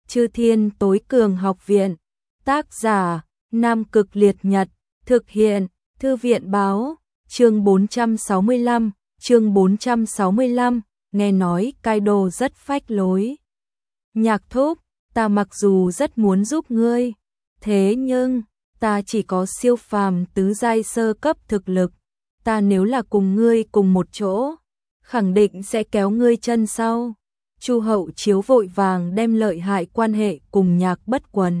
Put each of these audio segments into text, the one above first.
Chư Thiên Tối Cường Học Viện. Tác giả: Nam Cực Liệt Nhật. Thực hiện: Thư viện báo. Chương 465. Nghe nói Kaido rất phách lối. Nhạc thúc, ta mặc dù rất muốn giúp ngươi, thế nhưng ta chỉ có siêu phàm tứ giai sơ cấp thực lực, ta nếu là cùng ngươi cùng một chỗ, khẳng định sẽ kéo ngươi chân sau. Chu Hậu Chiếu vội vàng đem lợi hại quan hệ cùng Nhạc Bất Quần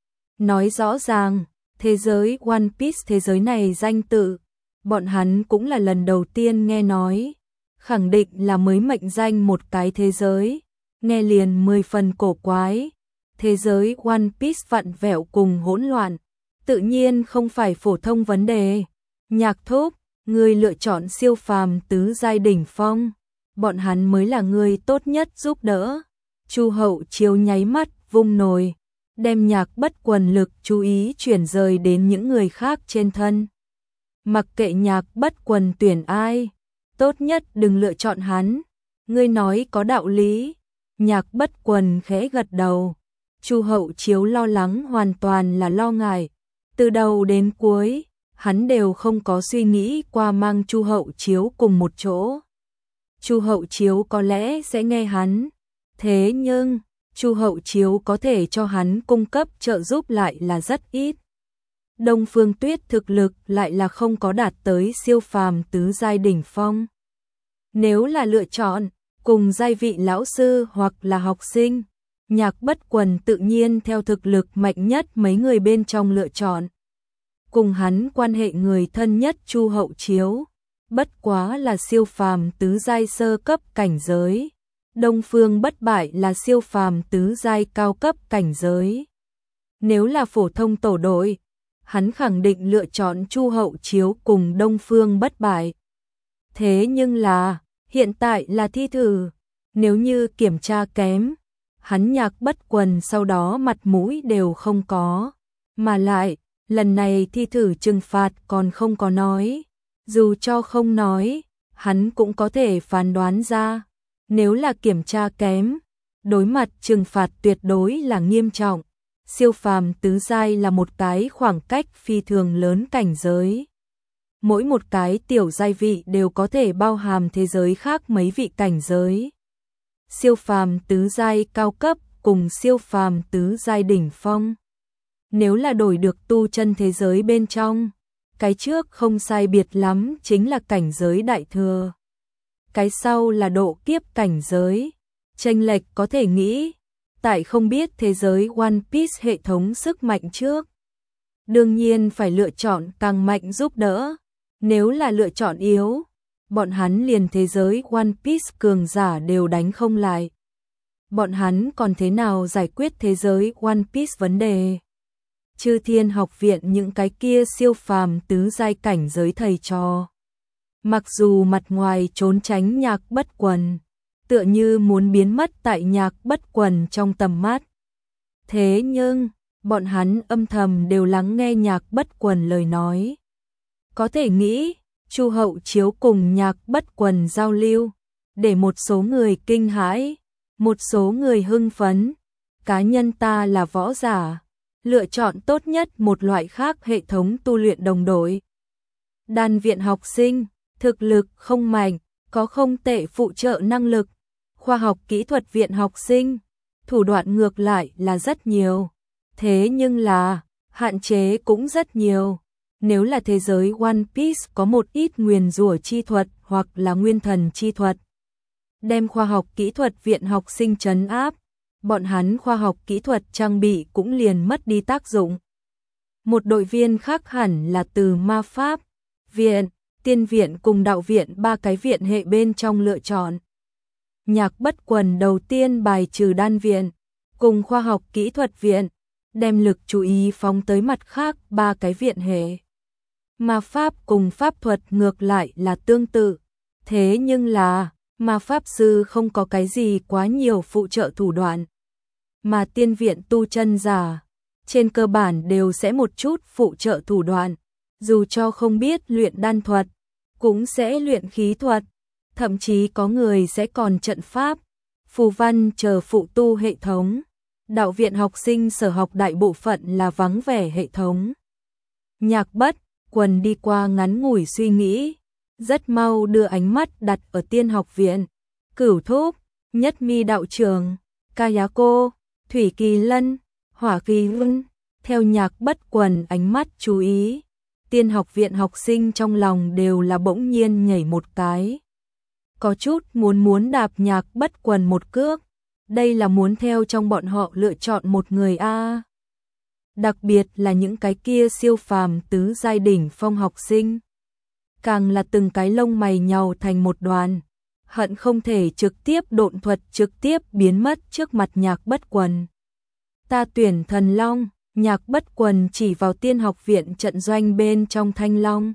nói rõ ràng. Thế giới One Piece, thế giới này danh tự bọn hắn cũng là lần đầu tiên nghe nói, khẳng định là mới mệnh danh một cái thế giới, nghe liền 10 phần cổ quái. Thế giới One Piece vặn vẹo cùng hỗn loạn, tự nhiên không phải phổ thông vấn đề. Nhạc thúc, ngươi lựa chọn siêu phàm tứ giai đỉnh phong, bọn hắn mới là người tốt nhất giúp đỡ. Chu Hậu Chiếu nháy mắt vung nồi, đem Nhạc Bất Quần lực chú ý chuyển rời đến những người khác trên thân. Mặc kệ Nhạc Bất Quần tuyển ai, tốt nhất đừng lựa chọn hắn. Ngươi nói có đạo lý. Nhạc Bất Quần khẽ gật đầu. Chu Hậu Chiếu lo lắng hoàn toàn là lo ngại. Từ đầu đến cuối, hắn đều không có suy nghĩ qua mang Chu Hậu Chiếu cùng một chỗ. Chu Hậu Chiếu có lẽ sẽ nghe hắn, thế nhưng Chu Hậu Chiếu có thể cho hắn cung cấp trợ giúp lại là rất ít. Đông Phương Tuyết thực lực lại là không có đạt tới siêu phàm tứ giai đỉnh phong. Nếu là lựa chọn cùng giai vị lão sư hoặc là học sinh, Nhạc Bất Quần tự nhiên theo thực lực mạnh nhất mấy người bên trong lựa chọn. Cùng hắn quan hệ người thân nhất Chu Hậu Chiếu, bất quá là siêu phàm tứ giai sơ cấp cảnh giới. Đông Phương Bất Bại là siêu phàm tứ giai cao cấp cảnh giới. Nếu là phổ thông tổ đội, hắn khẳng định lựa chọn Chu Hậu Chiếu cùng Đông Phương Bất Bại. Thế nhưng là, hiện tại là thi thử, nếu như kiểm tra kém, hắn Nhạc Bất Quần sau đó mặt mũi đều không có. Mà lại, lần này thi thử trừng phạt còn không có nói. Dù cho không nói, hắn cũng có thể phán đoán ra. Nếu là kiểm tra kém, đối mặt trừng phạt tuyệt đối là nghiêm trọng. Siêu phàm tứ giai là một cái khoảng cách phi thường lớn cảnh giới. Mỗi một cái tiểu giai vị đều có thể bao hàm thế giới khác mấy vị cảnh giới. Siêu phàm tứ giai cao cấp cùng siêu phàm tứ giai đỉnh phong. Nếu là đổi được tu chân thế giới bên trong, cái trước không sai biệt lắm chính là cảnh giới đại thừa. Cái sau là độ kiếp cảnh giới. Chênh lệch có thể nghĩ, tại không biết thế giới One Piece hệ thống sức mạnh trước. Đương nhiên phải lựa chọn càng mạnh giúp đỡ. Nếu là lựa chọn yếu, bọn hắn liền thế giới One Piece cường giả đều đánh không lại. Bọn hắn còn thế nào giải quyết thế giới One Piece vấn đề? Chư Thiên Học Viện những cái kia siêu phàm tứ giai cảnh giới thầy trò. Mặc dù mặt ngoài trốn tránh Nhạc Bất Quần, tựa như muốn biến mất tại Nhạc Bất Quần trong tầm mắt. Thế nhưng, bọn hắn âm thầm đều lắng nghe Nhạc Bất Quần lời nói. Có thể nghĩ, Chu Hậu Chiếu cùng Nhạc Bất Quần giao lưu, để một số người kinh hãi, một số người hưng phấn. Cá nhân ta là võ giả, lựa chọn tốt nhất một loại khác hệ thống tu luyện đồng đội. Đan viện học sinh, thực lực không mạnh, có không tệ phụ trợ năng lực. Khoa học kỹ thuật viện học sinh, thủ đoạn ngược lại là rất nhiều. Thế nhưng là, hạn chế cũng rất nhiều. Nếu là thế giới One Piece có một ít nguyền rủa chi thuật hoặc là nguyên thần chi thuật, đem khoa học kỹ thuật viện học sinh trấn áp, bọn hắn khoa học kỹ thuật trang bị cũng liền mất đi tác dụng. Một đội viên khác hẳn là từ ma pháp viện, tiên viện cùng đạo viện ba cái viện hệ bên trong lựa chọn. Nhạc Bất Quần đầu tiên bài trừ đan viện cùng khoa học kỹ thuật viện, đem lực chú ý phóng tới mặt khác ba cái viện hệ. Ma pháp cùng pháp thuật ngược lại là tương tự, thế nhưng là ma pháp sư không có cái gì quá nhiều phụ trợ thủ đoạn, mà tiên viện tu chân giả trên cơ bản đều sẽ một chút phụ trợ thủ đoạn, dù cho không biết luyện đan thuật, cũng sẽ luyện khí thuật, thậm chí có người sẽ còn trận pháp, phù văn chờ phụ tu hệ thống. đạo viện học sinh sở học đại bộ phận là vắng vẻ hệ thống. Nhạc Bất Quần đi qua ngắn ngủi suy nghĩ, rất mau đưa ánh mắt đặt ở Tiên học viện. Cửu Thúc, Nhất Mi đạo trưởng, Kayako, Thủy Kỳ Lân, Hỏa Kỳ Lân, theo Nhạc Bất Quần ánh mắt chú ý, Tiên học viện học sinh trong lòng đều là bỗng nhiên nhảy một cái. Có chút muốn đạp Nhạc Bất Quần một cước, đây là muốn theo trong bọn họ lựa chọn một người a. Đặc biệt là những cái kia siêu phàm tứ giai đỉnh phong học sinh, càng là từng cái lông mày nhàu thành một đoàn, hận không thể trực tiếp độn thuật trực tiếp biến mất trước mặt Nhạc Bất Quần. Ta tuyển Thần Long. Nhạc Bất Quần chỉ vào Tiên học viện trận doanh bên trong Thanh Long,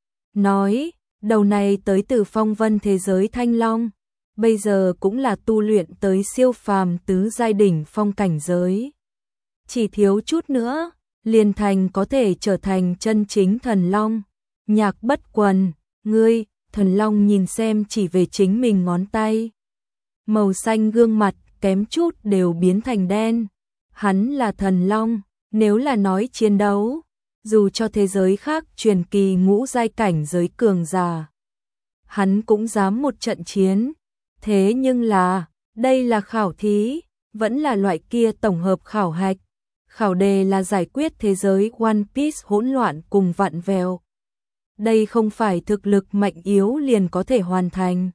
nói, đầu này tới từ phong vân thế giới Thanh Long, bây giờ cũng là tu luyện tới siêu phàm tứ giai đỉnh phong cảnh giới. Chỉ thiếu chút nữa, liền thành có thể trở thành chân chính Thần Long. Nhạc Bất Quần, ngươi, Thần Long nhìn xem chỉ về chính mình ngón tay. Màu xanh gương mặt kém chút đều biến thành đen. Hắn là Thần Long. Nếu là nói chiến đấu, dù cho thế giới khác truyền kỳ ngũ giai cảnh giới cường giả, hắn cũng dám một trận chiến. Thế nhưng là, đây là khảo thí, vẫn là loại kia tổng hợp khảo hạch. Khảo đề là giải quyết thế giới One Piece hỗn loạn cùng vặn vẹo. Đây không phải thực lực mạnh yếu liền có thể hoàn thành.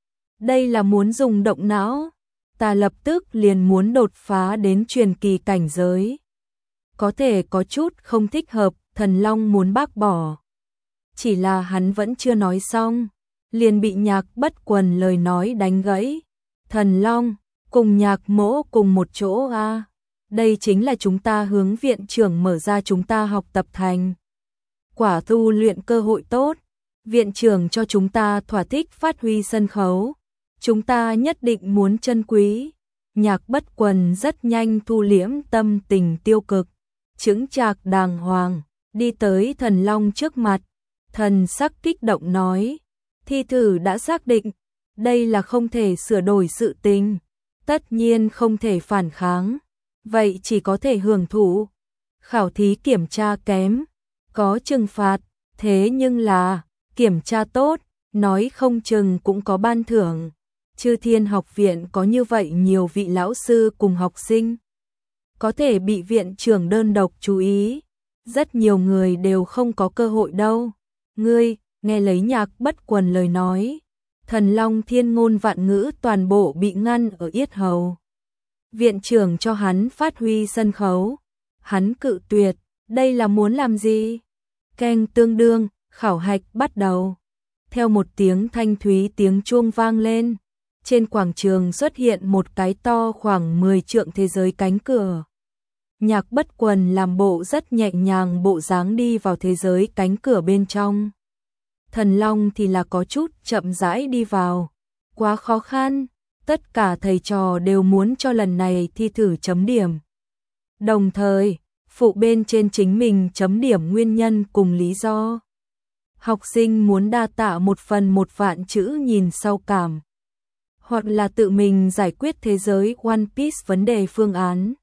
Đây là muốn dùng động não. Ta lập tức liền muốn đột phá đến truyền kỳ cảnh giới. Có thể có chút không thích hợp, Thần Long muốn bác bỏ. Chỉ là hắn vẫn chưa nói xong, liền bị Nhạc Bất Quần lời nói đánh gãy. Thần Long, cùng Nhạc Mỗ cùng một chỗ a. Đây chính là chúng ta hướng viện trưởng mở ra chúng ta học tập thành. Quả tu luyện cơ hội tốt, viện trưởng cho chúng ta thỏa thích phát huy sân khấu. Chúng ta nhất định muốn trân quý. Nhạc Bất Quần rất nhanh thu liễm tâm tình tiêu cực, chững chạc đàng hoàng, đi tới Thần Long trước mặt, thần sắc kích động nói, thi thử đã xác định, đây là không thể sửa đổi sự tình, tất nhiên không thể phản kháng, vậy chỉ có thể hưởng thụ. Khảo thí kiểm tra kém, có trừng phạt, thế nhưng là, kiểm tra tốt, nói không chừng cũng có ban thưởng. Chư Thiên học viện có như vậy nhiều vị lão sư cùng học sinh, có thể bị viện trưởng đơn độc chú ý, rất nhiều người đều không có cơ hội đâu. Ngươi, nghe lấy Nhạc Bất Quần lời nói, Thần Long thiên ngôn vạn ngữ toàn bộ bị ngăn ở yết hầu. Viện trưởng cho hắn phát huy sân khấu, hắn cự tuyệt, đây là muốn làm gì? Keng tương đương, khảo hạch bắt đầu. Theo một tiếng thanh thúy tiếng chuông vang lên, trên quảng trường xuất hiện một cái to khoảng 10 trượng thế giới cánh cửa. Nhạc Bất Quần làm bộ rất nhẹ nhàng bộ dáng đi vào thế giới cánh cửa bên trong. Thần Long thì là có chút chậm rãi đi vào. Quá khó khăn, tất cả thầy trò đều muốn cho lần này thi thử chấm điểm. Đồng thời, phụ bên trên chính mình chấm điểm nguyên nhân cùng lý do. Học sinh muốn đa tạ một phần 1 vạn chữ nhìn sau cảm, hoặc là tự mình giải quyết thế giới One Piece vấn đề phương án.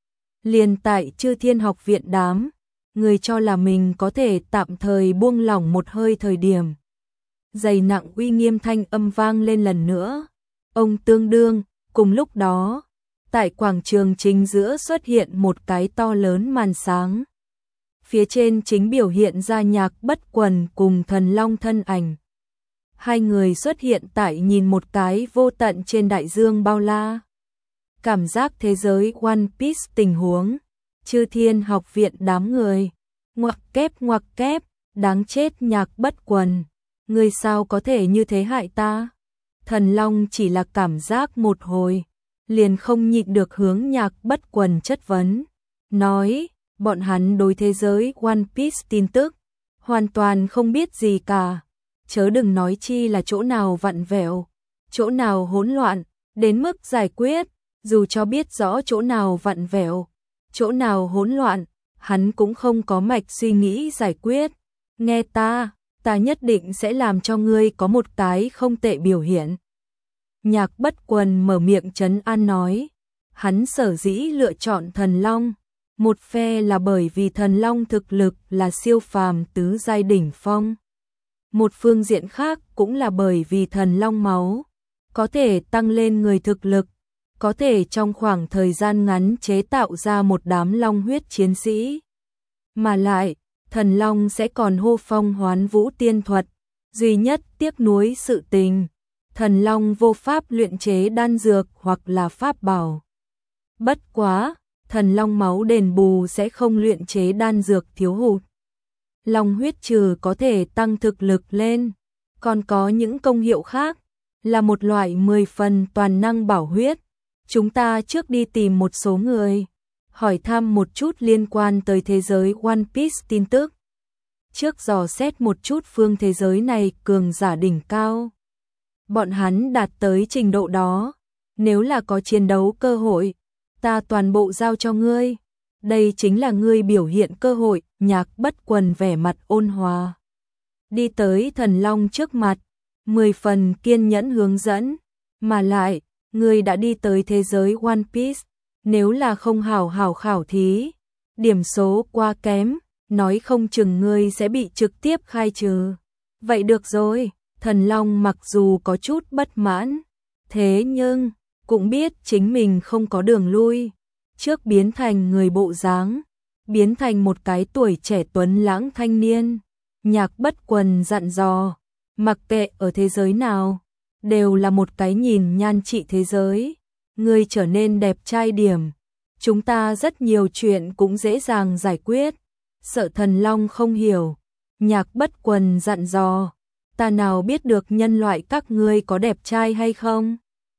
Liền tại Chư Thiên học viện đám, người cho là mình có thể tạm thời buông lỏng một hơi thời điểm. Dày nặng uy nghiêm thanh âm vang lên lần nữa. Ông tương đương, cùng lúc đó, tại quảng trường chính giữa xuất hiện một cái to lớn màn sáng. Phía trên chính biểu hiện ra Nhạc Bất Quần cùng Thần Long thân ảnh. Hai người xuất hiện tại nhìn một cái vô tận trên đại dương bao la. Cảm giác thế giới One Piece tình huống, Chư Thiên học viện đám người, ngoặc kép, đáng chết Nhạc Bất Quần, người sao có thể như thế hại ta? Thần Long chỉ là cảm giác một hồi, liền không nhịn được hướng Nhạc Bất Quần chất vấn, nói, bọn hắn đối thế giới One Piece tin tức, hoàn toàn không biết gì cả, chớ đừng nói chi là chỗ nào vặn vẹo, chỗ nào hỗn loạn, đến mức giải quyết, dù cho biết rõ chỗ nào vặn vẹo, chỗ nào hỗn loạn, hắn cũng không có mạch suy nghĩ giải quyết. Nghe ta nhất định sẽ làm cho ngươi có một cái không tệ biểu hiện. Nhạc Bất Quần mở miệng trấn an nói, hắn sở dĩ lựa chọn Thần Long. Một phe là bởi vì Thần Long thực lực là siêu phàm tứ giai đỉnh phong. Một phương diện khác cũng là bởi vì Thần Long máu có thể tăng lên người thực lực, có thể trong khoảng thời gian ngắn chế tạo ra một đám long huyết chiến sĩ. Mà lại, Thần Long sẽ còn hô phong hoán vũ tiên thuật, duy nhất tiếc nuối sự tình. Thần Long vô pháp luyện chế đan dược hoặc là pháp bảo. Bất quá, Thần Long máu đền bù sẽ không luyện chế đan dược thiếu hụt. Long huyết trừ có thể tăng thực lực lên, còn có những công hiệu khác, là một loại 10 phần toàn năng bảo huyết. Chúng ta trước đi tìm một số người, hỏi thăm một chút liên quan tới thế giới One Piece tin tức. Trước dò xét một chút phương thế giới này cường giả đỉnh cao. Bọn hắn đạt tới trình độ đó, nếu là có chiến đấu cơ hội, ta toàn bộ giao cho ngươi. Đây chính là ngươi biểu hiện cơ hội. Nhạc Bất Quần vẻ mặt ôn hòa, đi tới Thần Long trước mặt, 10 phần kiên nhẫn hướng dẫn. Mà lại, ngươi đã đi tới thế giới One Piece, nếu là không hảo hảo khảo thí, điểm số quá kém, nói không chừng ngươi sẽ bị trực tiếp khai trừ. Vậy được rồi. Thần Long mặc dù có chút bất mãn, thế nhưng cũng biết chính mình không có đường lui. Trước biến thành người bộ dáng, biến thành một cái tuổi trẻ tuấn lãng thanh niên. Nhạc Bất Quần dặn dò, mặc kệ ở thế giới nào, đều là một cái nhìn nhan trị thế giới. Ngươi trở nên đẹp trai điểm, chúng ta rất nhiều chuyện cũng dễ dàng giải quyết. Sợ Thần Long không hiểu, Nhạc Bất Quần dặn dò, ta nào biết được nhân loại các ngươi có đẹp trai hay không?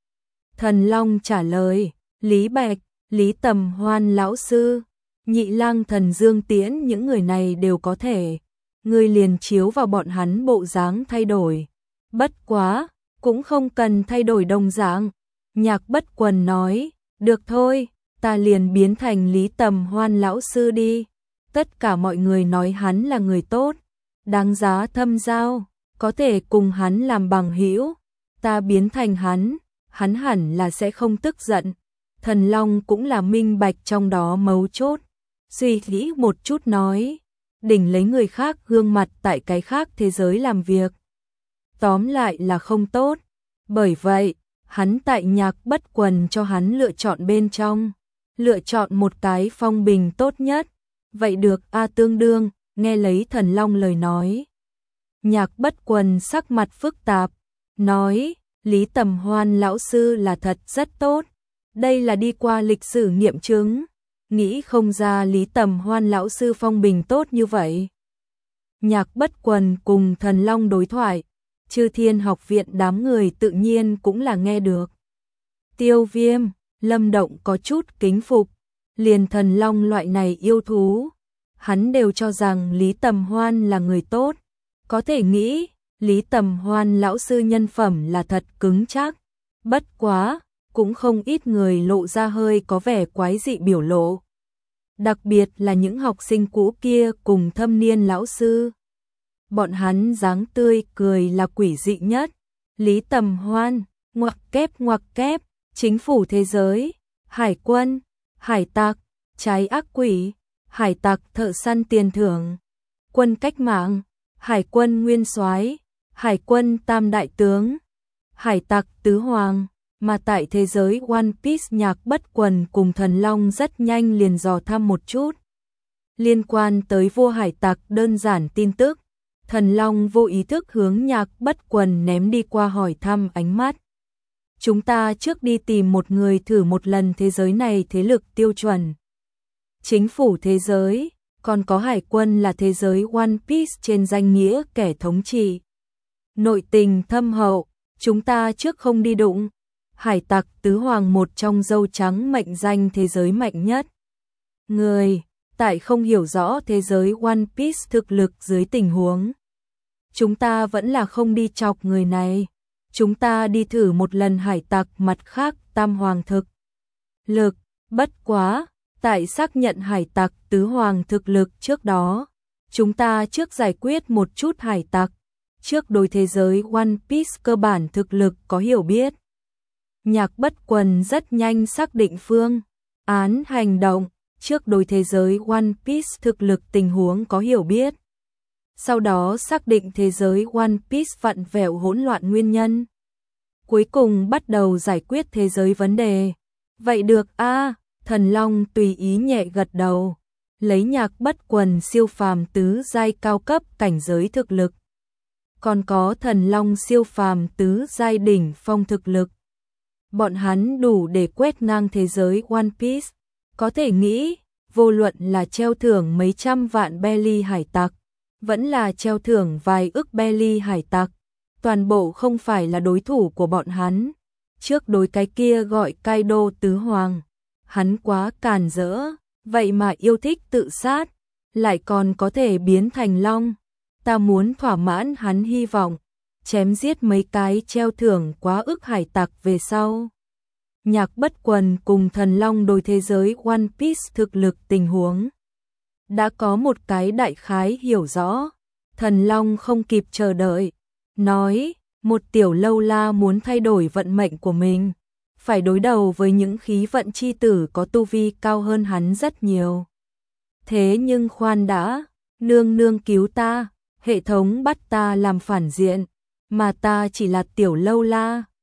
Thần Long trả lời, Lý Bạch, Lý Tầm Hoan lão sư, Nhị Lang Thần Dương Tiễn những người này đều có thể. Ngươi liền chiếu vào bọn hắn bộ dáng thay đổi. Bất quá, cũng không cần thay đổi đồng dạng. Nhạc Bất Quần nói, được thôi, ta liền biến thành Lý Tầm Hoan lão sư đi. Tất cả mọi người nói hắn là người tốt, đáng giá thâm giao, có thể cùng hắn làm bằng hữu. Ta biến thành hắn hẳn là sẽ không tức giận. Thần Long cũng là minh bạch trong đó mấu chốt, suy nghĩ một chút nói, đỉnh lấy người khác gương mặt tại cái khác thế giới làm việc, tóm lại là không tốt. Bởi vậy, hắn tại Nhạc Bất Quần cho hắn lựa chọn bên trong, lựa chọn một cái phong bình tốt nhất. Vậy được a tương đương, nghe lấy Thần Long lời nói. Nhạc Bất Quần sắc mặt phức tạp, nói, Lý Tầm Hoan lão sư là thật rất tốt. Đây là đi qua lịch sử nghiệm chứng, nghĩ không ra Lý Tầm Hoan lão sư phong bình tốt như vậy. Nhạc Bất Quần cùng Thần Long đối thoại, Chư Thiên Học viện đám người tự nhiên cũng là nghe được. Tiêu Viêm, Lâm Động có chút kính phục, liền Thần Long loại này yêu thú, hắn đều cho rằng Lý Tầm Hoan là người tốt. Có thể nghĩ, Lý Tầm Hoan lão sư nhân phẩm là thật cứng chắc. Bất quá, cũng không ít người lộ ra hơi có vẻ quái dị biểu lộ. Đặc biệt là những học sinh cũ kia cùng thâm niên lão sư. Bọn hắn dáng tươi cười là quỷ dị nhất. Lý Tầm Hoan, ngoặc kép, chính phủ thế giới, hải quân, hải tặc, trái ác quỷ, hải tặc thợ săn tiền thưởng, quân cách mạng, hải quân nguyên soái, hải quân tam đại tướng, hải tặc tứ hoàng. Mà tại thế giới One Piece, Nhạc Bất Quần cùng Thần Long rất nhanh liền dò thăm một chút. Liên quan tới vua hải tặc đơn giản tin tức, Thần Long vô ý thức hướng Nhạc Bất Quần ném đi qua hỏi thăm ánh mắt. Chúng ta trước đi tìm một người thử một lần thế giới này thế lực tiêu chuẩn. Chính phủ thế giới, còn có hải quân là thế giới One Piece trên danh nghĩa kẻ thống trị. Nội tình thâm hậu, chúng ta trước không đi đụng. Hải tặc tứ hoàng một trong dâu trắng mệnh danh thế giới mạnh nhất. Người, tại không hiểu rõ thế giới One Piece thực lực dưới tình huống. Chúng ta vẫn là không đi chọc người này. Chúng ta đi thử một lần hải tặc mặt khác tam hoàng thực lực. Bất quá, tại xác nhận hải tặc tứ hoàng thực lực trước đó, chúng ta trước giải quyết một chút hải tặc. Trước đối thế giới One Piece cơ bản thực lực có hiểu biết. Nhạc Bất Quần rất nhanh xác định phương án hành động, trước đối thế giới One Piece thực lực tình huống có hiểu biết. Sau đó xác định thế giới One Piece vặn vẹo hỗn loạn nguyên nhân. Cuối cùng bắt đầu giải quyết thế giới vấn đề. Vậy được a, Thần Long tùy ý nhẹ gật đầu, lấy Nhạc Bất Quần siêu phàm tứ giai cao cấp cảnh giới thực lực. Còn có Thần Long siêu phàm tứ giai đỉnh phong thực lực. Bọn hắn đủ để quét ngang thế giới One Piece. Có thể nghĩ, vô luận là treo thưởng mấy trăm vạn belly hải tặc, vẫn là treo thưởng vài ức belly hải tặc, toàn bộ không phải là đối thủ của bọn hắn. Trước đối cái kia gọi Kaido tứ hoàng, hắn quá càn rỡ, vậy mà yêu thích tự sát, lại còn có thể biến thành long. Ta muốn thỏa mãn hắn hy vọng, chém giết mấy cái treo thưởng quá ức hải tặc về sau. Nhạc Bất Quần cùng Thần Long đối thế giới One Piece thực lực tình huống đã có một cái đại khái hiểu rõ. Thần Long không kịp chờ đợi, nói, một tiểu lâu la muốn thay đổi vận mệnh của mình, phải đối đầu với những khí vận chi tử có tu vi cao hơn hắn rất nhiều. Thế nhưng khoan đã, nương nương cứu ta, hệ thống bắt ta làm phản diện, mà ta chỉ là tiểu lâu la,